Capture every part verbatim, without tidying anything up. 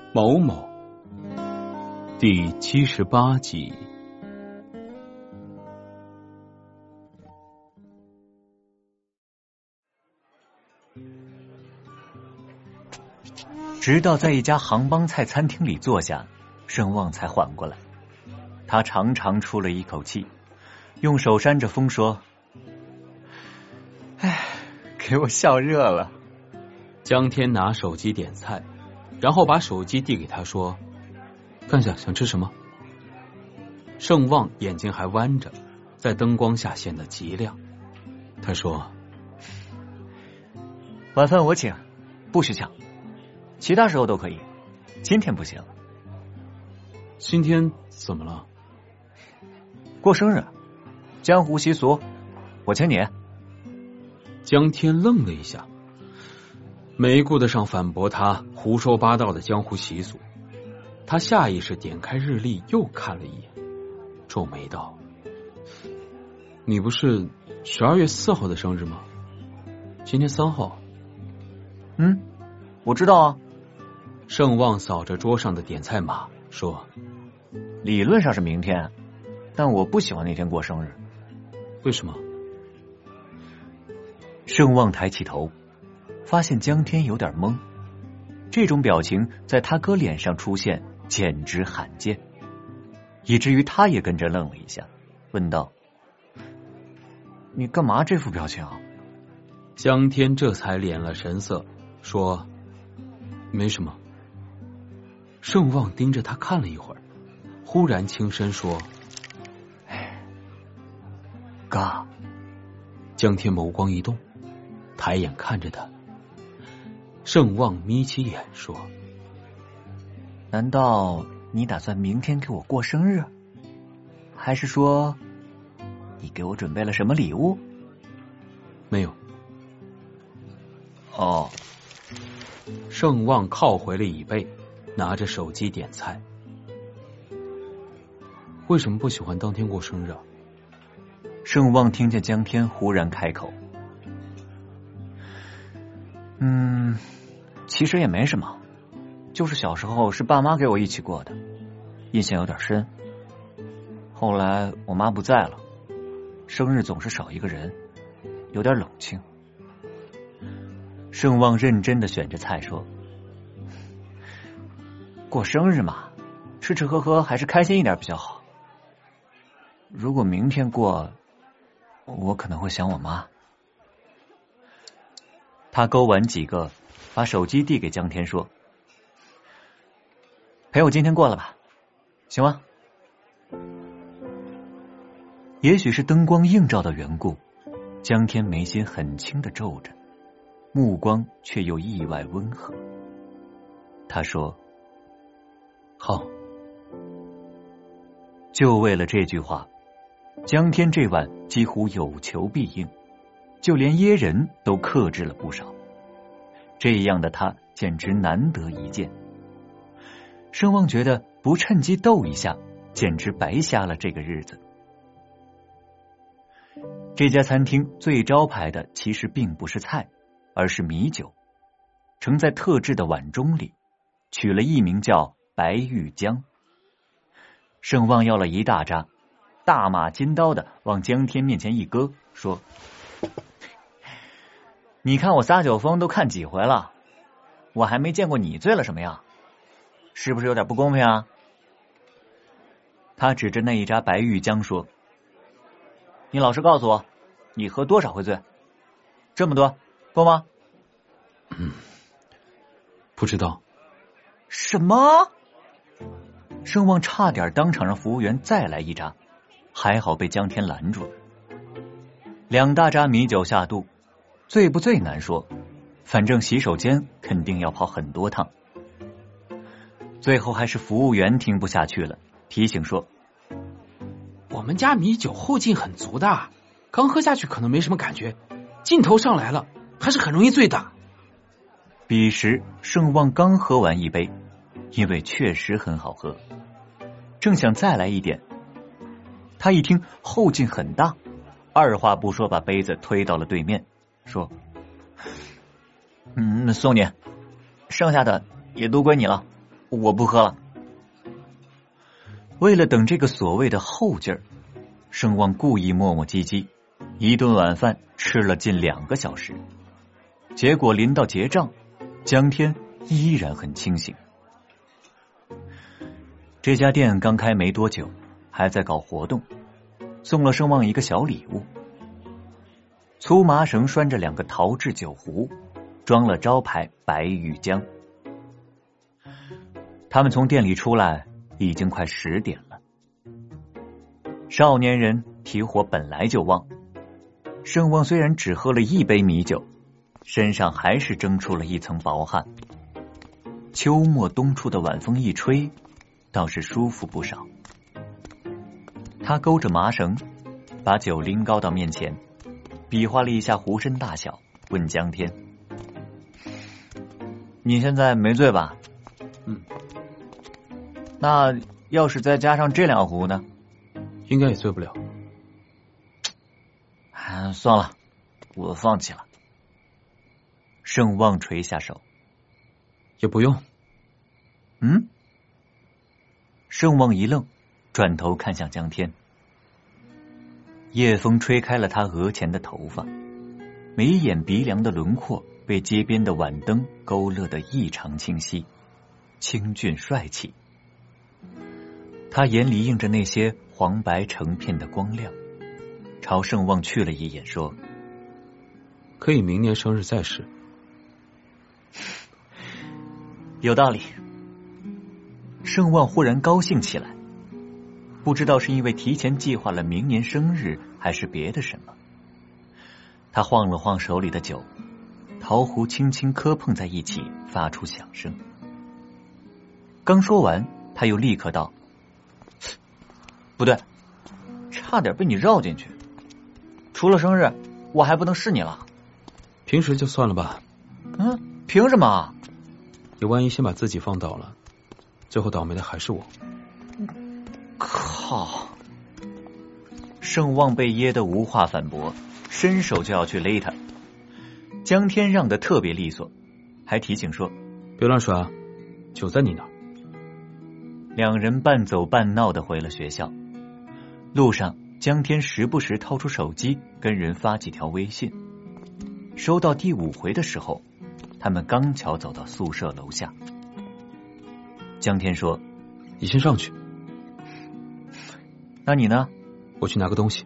某某第七十八集。 直到在一家杭帮菜餐厅里坐下，盛旺才缓过来。他长长出了一口气，用手扇着风说：哎，给我笑热了。 江天拿手机点菜，然后把手机递给他说：看下想吃什么。盛旺眼睛还弯着，在灯光下显得极亮。他说： 晚饭我请，不许抢，其他时候都可以，今天不行。 今天怎么了？ 过生日，江湖习俗，我请你。 江天愣了一下，没顾得上反驳他胡说八道的江湖习俗，他下意识点开日历又看了一眼，皱眉道：你不是十二月四号的生日吗？今天三号。 嗯，我知道啊。 盛旺扫着桌上的点菜码说： 理论上是明天，但我不喜欢那天过生日。 为什么？ 盛旺抬起头，发现江天有点懵，这种表情在他哥脸上出现简直罕见，以至于他也跟着愣了一下，问道：你干嘛这副表情啊？ 江天这才敛了神色，说：没什么。盛旺盯着他看了一会儿，忽然轻声说： 哎，哥。 江天眸光一动，抬眼看着他。盛旺眯起眼说： 难道你打算明天给我过生日？还是说你给我准备了什么礼物？ 没有。 哦。 盛旺靠回了椅背，拿着手机点菜。为什么不喜欢当天过生日啊？ 盛旺听见江天忽然开口。嗯，其实也没什么，就是小时候是爸妈给我一起过的，印象有点深。后来我妈不在了，生日总是少一个人，有点冷清。盛旺认真的选着菜说：过生日嘛，吃吃喝喝还是开心一点比较好。如果明天过，我可能会想我妈。他勾完几个，把手机递给江天说：陪我今天过了吧，行吗？也许是灯光映照的缘故，江天眉心很轻的皱着，目光却又意外温和。他说：好。就为了这句话，江天这晚几乎有求必应，就连噎人都克制了不少。这样的他简直难得一见。盛旺觉得不趁机逗一下，简直白瞎了这个日子。这家餐厅最招牌的其实并不是菜，而是米酒，盛在特制的碗盅里，取了艺名叫白玉浆。盛旺要了一大扎，大马金刀的往江天面前一搁，说：你看我撒酒疯都看几回了，我还没见过你醉了什么样，是不是有点不公平啊？他指着那一扎白玉浆说：你老实告诉我，你喝多少会醉？这么多够吗？ 嗯，不知道。 什么？盛旺差点当场让服务员再来一扎，还好被江天拦住了。两大扎米酒下肚，醉不醉难说，反正洗手间肯定要跑很多趟。最后还是服务员听不下去了，提醒说： 我们家米酒后劲很足的，刚喝下去可能没什么感觉，劲头上来了还是很容易醉的。 彼时盛旺刚喝完一杯，因为确实很好喝，正想再来一点，他一听后劲很大，二话不说把杯子推到了对面，说：嗯，送你，剩下的也都归你了。 我不喝了。为了等这个所谓的后劲儿，盛旺故意磨磨唧唧，一顿晚饭吃了近两个小时，结果临到结账，江天依然很清醒。这家店刚开没多久，还在搞活动，送了盛旺一个小礼物。粗麻绳拴着两个陶制酒壶，装了招牌白玉浆。他们从店里出来已经快十点了。少年人体火本来就旺，盛旺虽然只喝了一杯米酒，身上还是蒸出了一层薄汗。秋末冬初的晚风一吹，倒是舒服不少。他勾着麻绳，把酒拎高到面前，比划了一下壶身大小，问江天：你现在没醉吧？ 嗯。 那要是再加上这两壶呢？ 应该也醉不了。 啊，算了，我放弃了。盛旺垂下手。 也不用。 嗯？盛旺一愣，转头看向江天。夜风吹开了他额前的头发，眉眼鼻梁的轮廓被街边的晚灯勾勒得异常清晰，清俊帅气。他眼里映着那些黄白成片的光亮，朝盛旺去了一眼，说： 可以明年生日再试。 有道理。盛旺忽然高兴起来，不知道是因为提前计划了明年生日，还是别的什么。他晃了晃手里的酒，陶壶轻轻磕碰在一起，发出响声。刚说完，他又立刻道：不对，差点被你绕进去。除了生日，我还不能试你了。 平时就算了吧。 嗯，凭什么？ 你万一先把自己放倒了，最后倒霉的还是我。 靠！盛旺被噎得无话反驳，伸手就要去勒他。江天让得特别利索，还提醒说： 别乱耍，酒在你那儿。 两人半走半闹的回了学校。路上，江天时不时掏出手机跟人发几条微信。收到第五回的时候，他们刚巧走到宿舍楼下。江天说： 你先上去。 那你呢？ 我去拿个东西。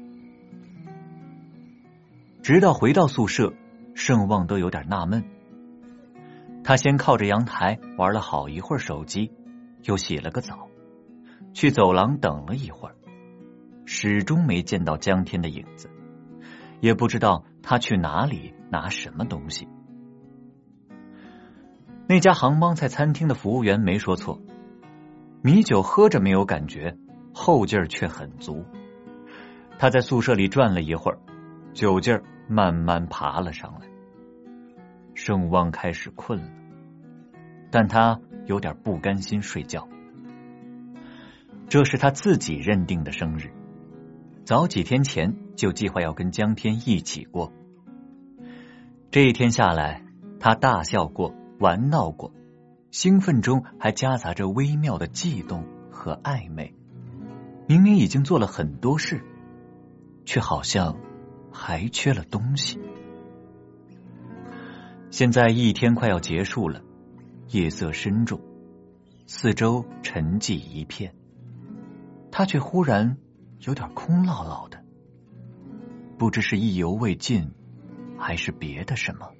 直到回到宿舍，盛旺都有点纳闷。他先靠着阳台玩了好一会儿手机，又洗了个澡，去走廊等了一会儿，始终没见到江天的影子，也不知道他去哪里拿什么东西。那家杭帮菜餐厅的服务员没说错，米酒喝着没有感觉，后劲儿却很足。他在宿舍里转了一会儿，酒劲儿慢慢爬了上来。盛旺开始困了，但他有点不甘心睡觉。这是他自己认定的生日，早几天前就计划要跟江天一起过。这一天下来，他大笑过，玩闹过，兴奋中还夹杂着微妙的悸动和暧昧。明明已经做了很多事，却好像还缺了东西。现在一天快要结束了，夜色深重，四周沉寂一片，他却忽然有点空落落的，不知是意犹未尽，还是别的什么。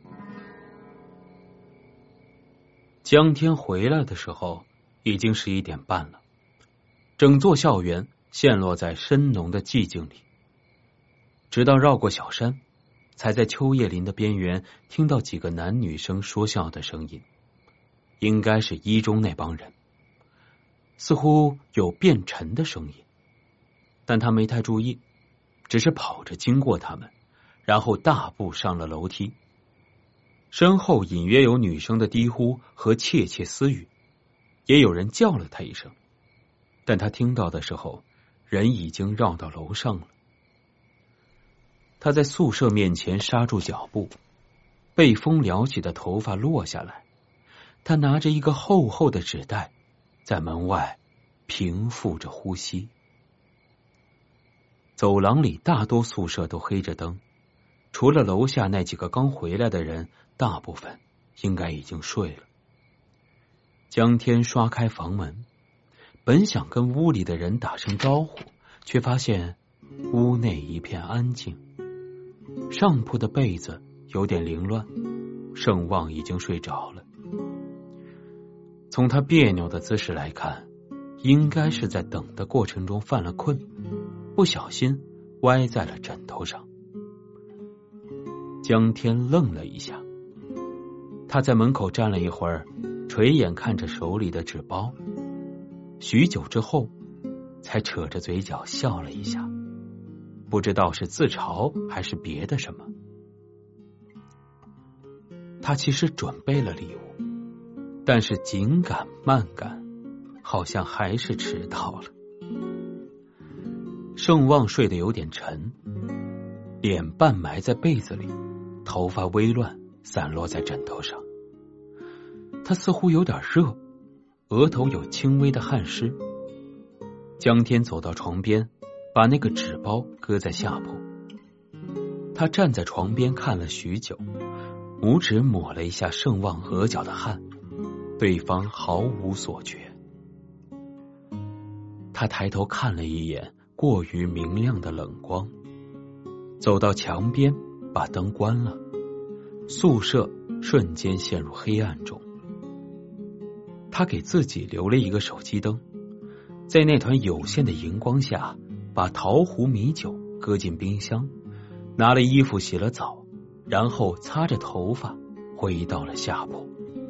江天回来的时候已经十一点半了，整座校园陷落在深浓的寂静里。直到绕过小山，才在秋叶林的边缘听到几个男女生说笑的声音，应该是一中那帮人，似乎有变沉的声音，但他没太注意，只是跑着经过他们，然后大步上了楼梯。身后隐约有女生的低呼和窃窃私语，也有人叫了他一声，但他听到的时候，人已经绕到楼上了。他在宿舍面前刹住脚步，被风撩起的头发落下来， 他拿着一个厚厚的纸袋，在门外平复着呼吸。走廊里大多宿舍都黑着灯，除了楼下那几个刚回来的人，大部分应该已经睡了。江天刷开房门，本想跟屋里的人打声招呼，却发现屋内一片安静。上铺的被子有点凌乱，盛旺已经睡着了。从他别扭的姿势来看，应该是在等的过程中犯了困，不小心歪在了枕头上。江天愣了一下，他在门口站了一会儿，垂眼看着手里的纸包，许久之后才扯着嘴角笑了一下，不知道是自嘲还是别的什么。他其实准备了礼物，但是紧赶慢赶，好像还是迟到了。盛旺睡得有点沉，脸半埋在被子里，头发微乱散落在枕头上。他似乎有点热，额头有轻微的汗湿。江天走到床边，把那个纸包搁在下铺。他站在床边看了许久，拇指抹了一下盛旺额角的汗，对方毫无所觉。他抬头看了一眼过于明亮的冷光，走到墙边把灯关了，宿舍瞬间陷入黑暗中。他给自己留了一个手机灯，在那团有限的荧光下，把桃壶米酒搁进冰箱，拿了衣服洗了澡，然后擦着头发回到了下铺。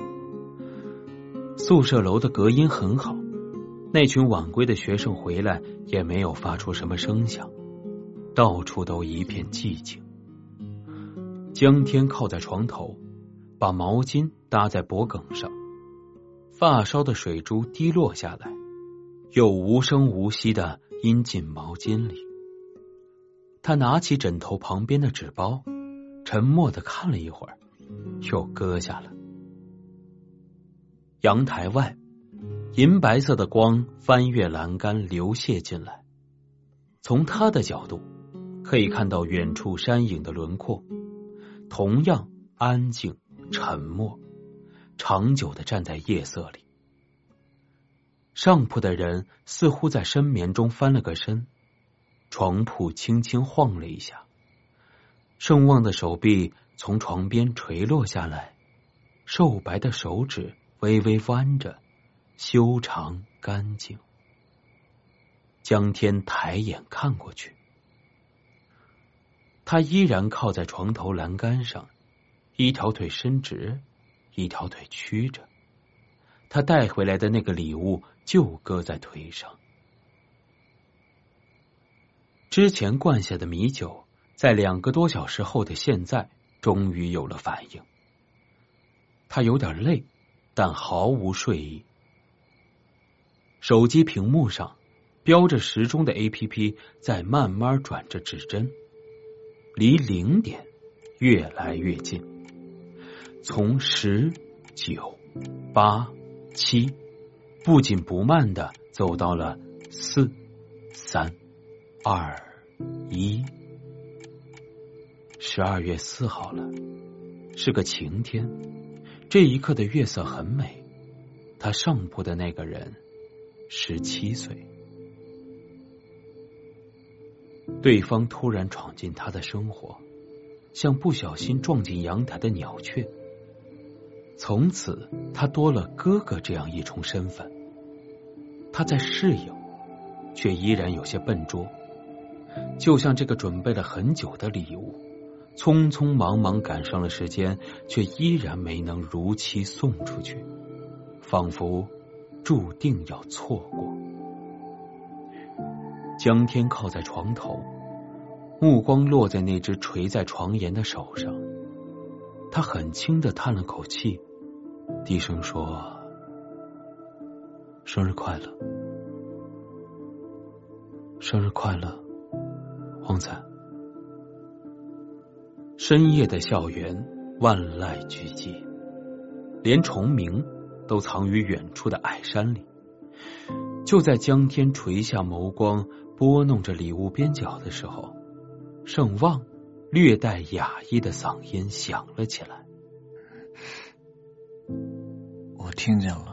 宿舍楼的隔音很好，那群晚归的学生回来也没有发出什么声响，到处都一片寂静。江天靠在床头，把毛巾搭在脖梗上，发梢的水珠滴落下来，又无声无息地阴进毛巾里。他拿起枕头旁边的纸包，沉默地看了一会儿，又搁下了。阳台外，银白色的光翻越栏杆流泻进来，从他的角度可以看到远处山影的轮廓，同样安静沉默，长久地站在夜色里。上铺的人似乎在深眠中翻了个身，床铺轻轻晃了一下，盛旺的手臂从床边垂落下来，瘦白的手指微微弯着，修长干净。江天抬眼看过去，他依然靠在床头栏杆上，一条腿伸直，一条腿曲着。他带回来的那个礼物就搁在腿上。之前灌下的米酒，在两个多小时后的现在，终于有了反应。他有点累，但毫无睡意。手机屏幕上标着时钟的 A P P 在慢慢转着指针，离零点越来越近，从十、九、八、七，不紧不慢的走到了四、三、二、一。十二月四号了，是个晴天。这一刻的月色很美。他上铺的那个人十七岁。对方突然闯进他的生活，像不小心撞进阳台的鸟雀。从此他多了哥哥这样一重身份。他在适应，却依然有些笨拙，就像这个准备了很久的礼物，匆匆忙忙赶上了时间，却依然没能如期送出去，仿佛注定要错过。江天靠在床头，目光落在那只垂在床沿的手上，他很轻地叹了口气，低声说：生日快乐。生日快乐，旺仔。深夜的校园万籁俱寂，连虫鸣都藏于远处的矮山里。就在江天垂下眸光拨弄着礼物边角的时候，盛旺略带哑意的嗓音响了起来： 我听见了。